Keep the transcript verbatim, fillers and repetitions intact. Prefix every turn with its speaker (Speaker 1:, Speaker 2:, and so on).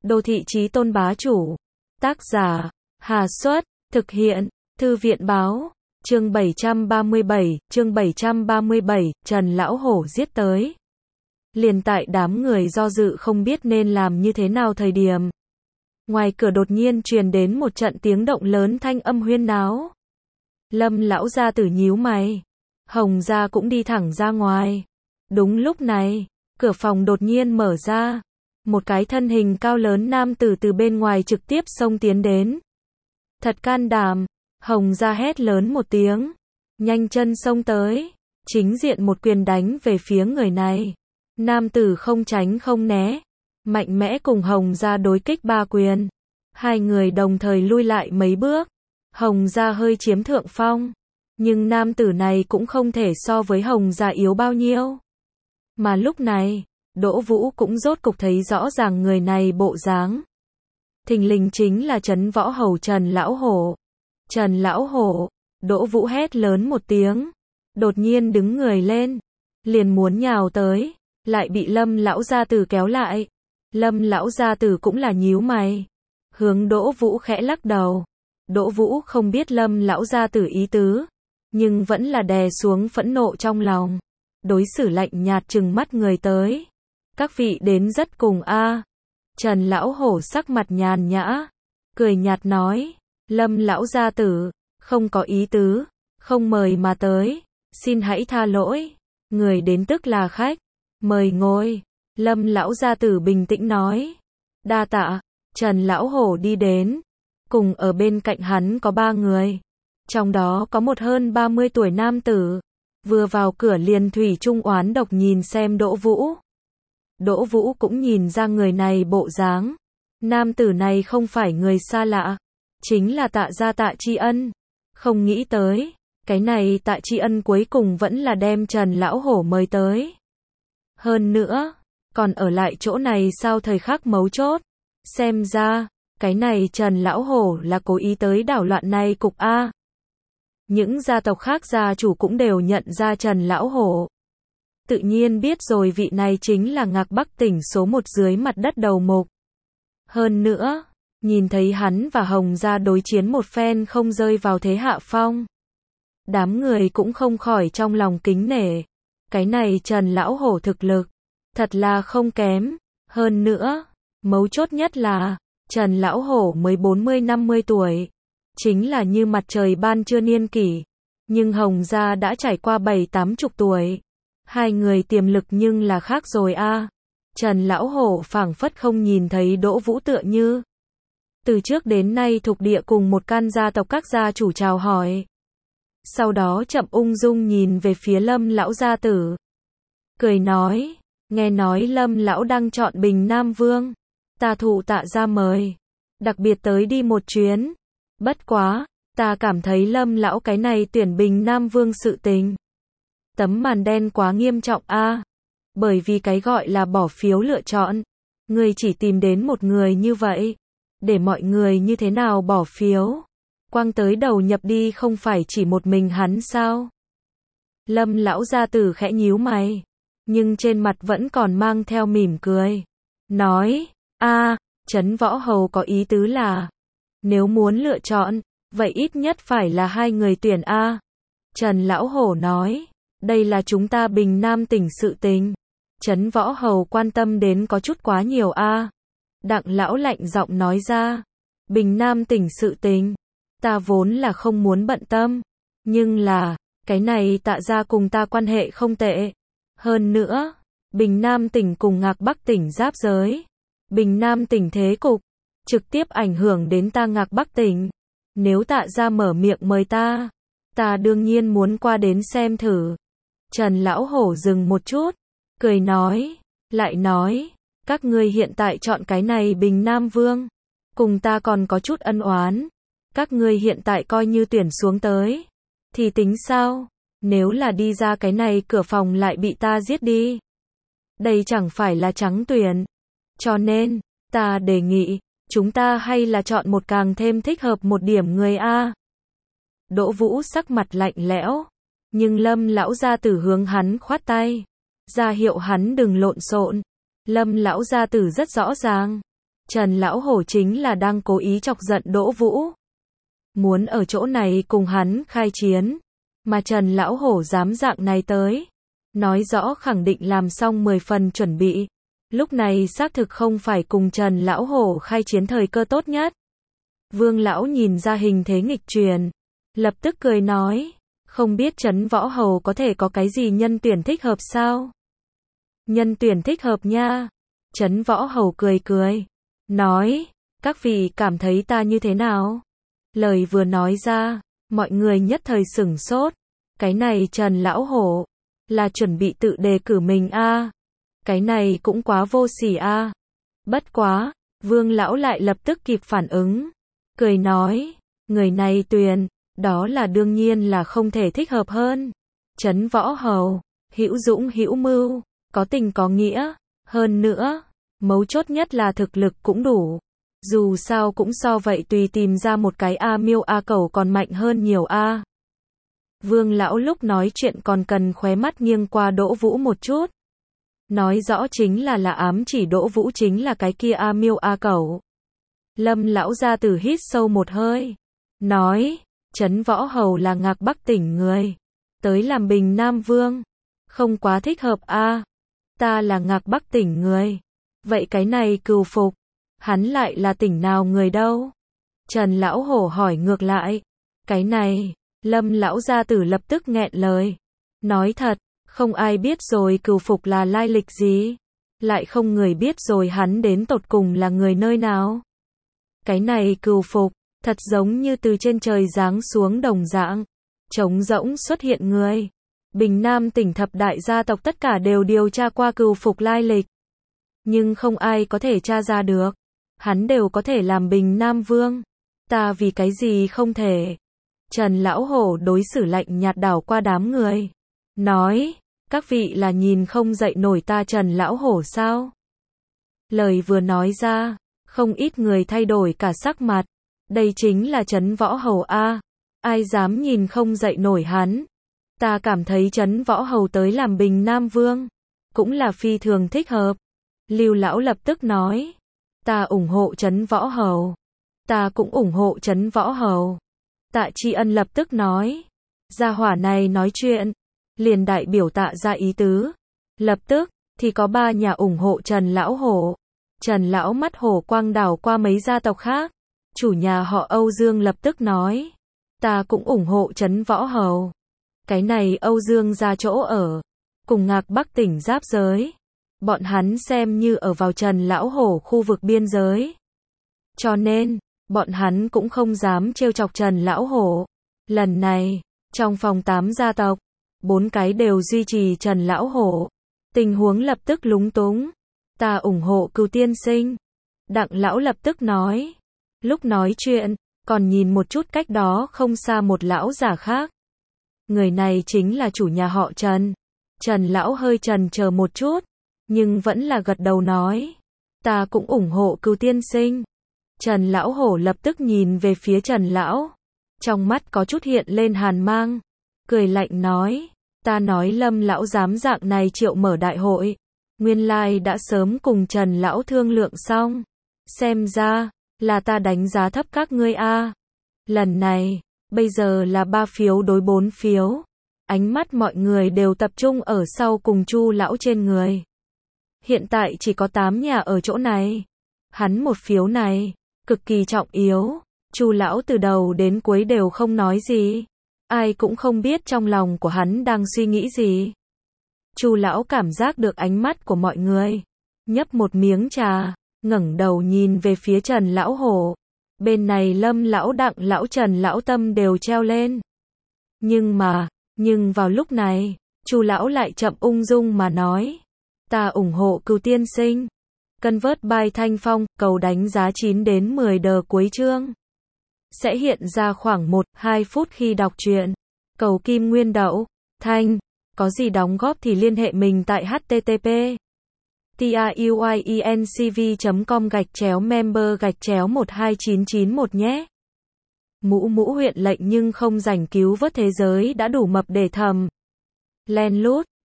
Speaker 1: Đô thị chí tôn bá chủ. Tác giả, Hà Xuất, thực hiện, Thư viện báo. Chương bảy trăm ba mươi bảy, chương bảy trăm ba mươi bảy, Trần Lão Hổ giết tới. Liền tại đám người do dự không biết nên làm như thế nào thời điểm. Ngoài cửa đột nhiên truyền đến một trận tiếng động lớn, thanh âm huyên náo. Lâm lão gia tử nhíu mày. Hồng gia cũng đi thẳng ra ngoài. Đúng lúc này, cửa phòng đột nhiên mở ra. Một cái thân hình cao lớn nam tử từ bên ngoài trực tiếp xông tiến đến. Thật can đảm, Hồng gia hét lớn một tiếng. Nhanh chân xông tới. Chính diện một quyền đánh về phía người này. Nam tử không tránh không né. Mạnh mẽ cùng Hồng gia đối kích ba quyền. Hai người đồng thời lui lại mấy bước. Hồng gia hơi chiếm thượng phong. Nhưng nam tử này cũng không thể so với Hồng gia yếu bao nhiêu. Mà lúc này, Đỗ Vũ cũng rốt cục thấy rõ ràng người này bộ dáng. Thình lình chính là Trấn Võ Hầu Trần Lão Hổ. Trần Lão Hổ, Đỗ Vũ hét lớn một tiếng. Đột nhiên đứng người lên. Liền muốn nhào tới. Lại bị Lâm lão gia tử kéo lại. Lâm lão gia tử cũng là nhíu mày. Hướng Đỗ Vũ khẽ lắc đầu. Đỗ Vũ không biết Lâm lão gia tử ý tứ. Nhưng vẫn là đè xuống phẫn nộ trong lòng. Đối xử lạnh nhạt trừng mắt người tới. Các vị đến rất cùng a. À. Trần Lão Hổ sắc mặt nhàn nhã. Cười nhạt nói. Lâm lão gia tử, không có ý tứ. Không mời mà tới. Xin hãy tha lỗi. Người đến tức là khách. Mời ngồi. Lâm lão gia tử bình tĩnh nói. Đa tạ. Trần Lão Hổ đi đến. Cùng ở bên cạnh hắn có ba người. Trong đó có một hơn ba mươi tuổi nam tử. Vừa vào cửa liền thủy chung oán độc nhìn xem Đỗ Vũ. Đỗ Vũ cũng nhìn ra người này bộ dáng. Nam tử này không phải người xa lạ. Chính là Tạ gia Tạ Tri Ân. Không nghĩ tới. Cái này Tạ Tri Ân cuối cùng vẫn là đem Trần Lão Hổ mời tới. Hơn nữa. Còn ở lại chỗ này sau thời khắc mấu chốt. Xem ra. Cái này Trần Lão Hổ là cố ý tới đảo loạn này cục A. Những gia tộc khác gia chủ cũng đều nhận ra Trần Lão Hổ. Tự nhiên biết rồi vị này chính là Ngạc Bắc tỉnh số một dưới mặt đất đầu mục. Hơn nữa, nhìn thấy hắn và Hồng gia đối chiến một phen không rơi vào thế hạ phong. Đám người cũng không khỏi trong lòng kính nể. Cái này Trần Lão Hổ thực lực, thật là không kém. Hơn nữa, mấu chốt nhất là, Trần Lão Hổ mới bốn mươi năm mươi tuổi. Chính là như mặt trời ban trưa niên kỷ. Nhưng Hồng gia đã trải qua bảy tám chục tuổi. Hai người tiềm lực nhưng là khác rồi a. À. Trần Lão Hổ phảng phất không nhìn thấy Đỗ Vũ tựa như. Từ trước đến nay thuộc địa cùng một căn gia tộc các gia chủ chào hỏi. Sau đó chậm ung dung nhìn về phía Lâm lão gia tử. Cười nói, nghe nói Lâm lão đang chọn Bình Nam Vương. Ta thụ Tạ gia mời. Đặc biệt tới đi một chuyến. Bất quá, ta cảm thấy Lâm lão cái này tuyển Bình Nam Vương sự tình. Tấm màn đen quá nghiêm trọng a. À. Bởi vì cái gọi là bỏ phiếu lựa chọn. Người chỉ tìm đến một người như vậy. Để mọi người như thế nào bỏ phiếu. Quang tới đầu nhập đi không phải chỉ một mình hắn sao. Lâm lão gia tử khẽ nhíu mày. Nhưng trên mặt vẫn còn mang theo mỉm cười. Nói, a, Trấn Võ Hầu có ý tứ là. Nếu muốn lựa chọn, vậy ít nhất phải là hai người tuyển A. Trần Lão Hổ nói, đây là chúng ta Bình Nam tỉnh sự tình. Trấn Võ Hầu quan tâm đến có chút quá nhiều A. Đặng Lão lạnh giọng nói ra, Bình Nam tỉnh sự tình. Ta vốn là không muốn bận tâm. Nhưng là, cái này Tạ gia cùng ta quan hệ không tệ. Hơn nữa, Bình Nam tỉnh cùng Ngạc Bắc tỉnh giáp giới. Bình Nam tỉnh thế cục. Trực tiếp ảnh hưởng đến ta Ngạc Bắc tỉnh. Nếu Tạ gia mở miệng mời ta, ta đương nhiên muốn qua đến xem thử. Trần Lão Hổ dừng một chút, cười nói, lại nói, các ngươi hiện tại chọn cái này Bình Nam Vương, cùng ta còn có chút ân oán. Các ngươi hiện tại coi như tuyển xuống tới, thì tính sao? Nếu là đi ra cái này cửa phòng lại bị ta giết đi. Đây chẳng phải là trắng tuyển. Cho nên, ta đề nghị, chúng ta hay là chọn một càng thêm thích hợp một điểm người A. Đỗ Vũ sắc mặt lạnh lẽo. Nhưng Lâm lão gia tử hướng hắn khoát tay. Ra hiệu hắn đừng lộn xộn. Lâm lão gia tử rất rõ ràng. Trần Lão Hổ chính là đang cố ý chọc giận Đỗ Vũ. Muốn ở chỗ này cùng hắn khai chiến. Mà Trần Lão Hổ dám dạng này tới. Nói rõ khẳng định làm xong mười phần chuẩn bị. Lúc này xác thực không phải cùng Trần Lão Hổ khai chiến thời cơ tốt nhất. Vương Lão nhìn ra hình thế nghịch truyền. Lập tức cười nói. Không biết Trấn Võ Hầu có thể có cái gì nhân tuyển thích hợp sao? Nhân tuyển thích hợp nha. Trấn Võ Hầu cười cười. Nói. Các vị cảm thấy ta như thế nào? Lời vừa nói ra. Mọi người nhất thời sửng sốt. Cái này Trần Lão Hổ. Là chuẩn bị tự đề cử mình a à. Cái này cũng quá vô sỉ a à. Bất quá. Vương Lão lại lập tức kịp phản ứng. Cười nói. Người này tuyền. Đó là đương nhiên là không thể thích hợp hơn. Trấn Võ Hầu. Hữu dũng hữu mưu. Có tình có nghĩa. Hơn nữa. Mấu chốt nhất là thực lực cũng đủ. Dù sao cũng so vậy tùy tìm ra một cái A miêu A cẩu còn mạnh hơn nhiều a. Vương Lão lúc nói chuyện còn cần khóe mắt nghiêng qua Đỗ Vũ một chút. Nói rõ chính là là ám chỉ Đỗ Vũ chính là cái kia A miêu A cẩu. Lâm Lão gia tử hít sâu một hơi. Nói. Trấn Võ Hầu là Ngạc Bắc tỉnh người. Tới làm Bình Nam Vương. Không quá thích hợp a à. Ta là Ngạc Bắc tỉnh người. Vậy cái này Cừu Phục. Hắn lại là tỉnh nào người đâu? Trần Lão Hổ hỏi ngược lại. Cái này. Lâm Lão gia tử lập tức nghẹn lời. Nói thật. Không ai biết rồi Cừu Phục là lai lịch gì. Lại không người biết rồi hắn đến tột cùng là người nơi nào. Cái này Cừu Phục. Thật giống như từ trên trời giáng xuống đồng dạng. Trống rỗng xuất hiện người. Bình Nam tỉnh thập đại gia tộc tất cả đều điều tra qua Cừu Phục lai lịch. Nhưng không ai có thể tra ra được. Hắn đều có thể làm Bình Nam Vương. Ta vì cái gì không thể. Trần Lão Hổ đối xử lạnh nhạt đảo qua đám người. Nói. Các vị là nhìn không dậy nổi ta Trần Lão Hổ sao? Lời vừa nói ra. Không ít người thay đổi cả sắc mặt. Đây chính là Trấn Võ Hầu a. Ai dám nhìn không dậy nổi hắn. Ta cảm thấy Trấn Võ Hầu tới làm Bình Nam Vương. Cũng là phi thường thích hợp. Lưu Lão lập tức nói. Ta ủng hộ Trấn Võ Hầu. Ta cũng ủng hộ Trấn Võ Hầu. Tạ Tri Ân lập tức nói. Gia hỏa này nói chuyện. Liền đại biểu tạ ra ý tứ. Lập tức. Thì có ba nhà ủng hộ Trần Lão Hổ. Trần Lão mắt hổ quang đảo qua mấy gia tộc khác. Chủ nhà họ Âu Dương lập tức nói. Ta cũng ủng hộ Trấn Võ Hầu. Cái này Âu Dương ra chỗ ở. Cùng Ngạc Bắc tỉnh giáp giới. Bọn hắn xem như ở vào Trần Lão Hổ khu vực biên giới. Cho nên, bọn hắn cũng không dám trêu chọc Trần Lão Hổ. Lần này, trong phòng tám gia tộc, bốn cái đều duy trì Trần Lão Hổ. Tình huống lập tức lúng túng. Ta ủng hộ Cừu tiên sinh. Đặng Lão lập tức nói. Lúc nói chuyện, còn nhìn một chút cách đó không xa một lão giả khác. Người này chính là chủ nhà họ Trần. Trần Lão hơi chần chờ một chút, nhưng vẫn là gật đầu nói. Ta cũng ủng hộ Cừu tiên sinh. Trần Lão Hổ lập tức nhìn về phía Trần Lão. Trong mắt có chút hiện lên hàn mang. Cười lạnh nói. Ta nói Lâm Lão dám dạng này triệu mở đại hội. Nguyên lai đã sớm cùng Trần Lão thương lượng xong. Xem ra. Là ta đánh giá thấp các ngươi a. Lần này, bây giờ là ba phiếu đối bốn phiếu. Ánh mắt mọi người đều tập trung ở sau cùng Chu Lão trên người. Hiện tại chỉ có tám nhà ở chỗ này. Hắn một phiếu này, cực kỳ trọng yếu. Chu Lão từ đầu đến cuối đều không nói gì. Ai cũng không biết trong lòng của hắn đang suy nghĩ gì. Chu Lão cảm giác được ánh mắt của mọi người. Nhấp một miếng trà. Ngẩng đầu nhìn về phía Trần Lão Hổ. Bên này Lâm Lão Đặng Lão Trần Lão Tâm đều treo lên. Nhưng mà, nhưng vào lúc này, Chu Lão lại chậm ung dung mà nói. Ta ủng hộ Cừu tiên sinh. Convert by Thanh Phong, cầu đánh giá chín đến mười đờ cuối chương. Sẽ hiện ra khoảng một đến hai phút khi đọc truyện. Cầu Kim Nguyên Đậu, Thanh. Có gì đóng góp thì liên hệ mình tại http truyencv chấm com gạch chéo member gạch chéo một hai chín chín một nhé. Mũ mũ huyện lệnh nhưng không rảnh cứu vớt thế giới đã đủ mập để thầm. Len lút.